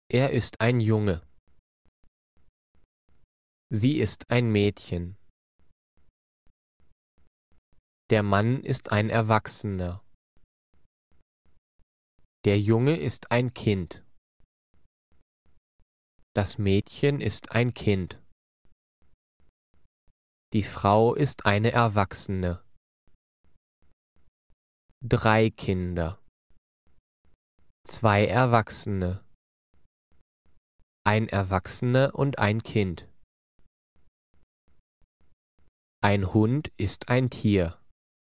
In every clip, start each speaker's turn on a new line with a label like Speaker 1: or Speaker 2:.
Speaker 1: Er ist ein Junge. Sie ist ein Mädchen. Der Mann ist ein Erwachsener. Der Junge ist ein Kind. Das Mädchen ist ein Kind. Die Frau ist eine Erwachsene. 3 Kinder. 2 Erwachsene. Ein Erwachsener und ein Kind. Ein Hund ist ein Tier.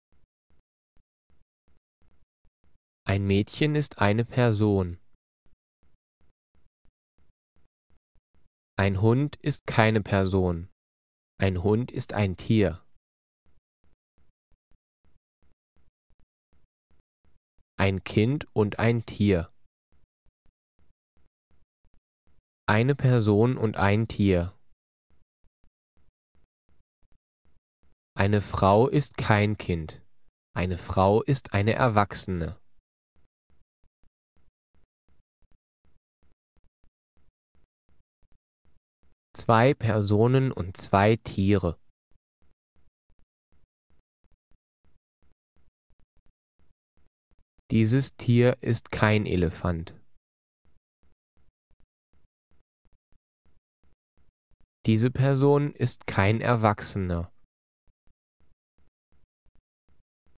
Speaker 1: Ein Mädchen ist eine Person. Ein Hund ist keine Person. Ein Hund ist ein Tier. Ein Kind und ein Tier. Eine Person und ein Tier. Eine Frau ist kein Kind. Eine Frau ist eine Erwachsene. 2 Personen und 2 Tiere. Dieses Tier ist kein Elefant. Diese Person ist kein Erwachsener.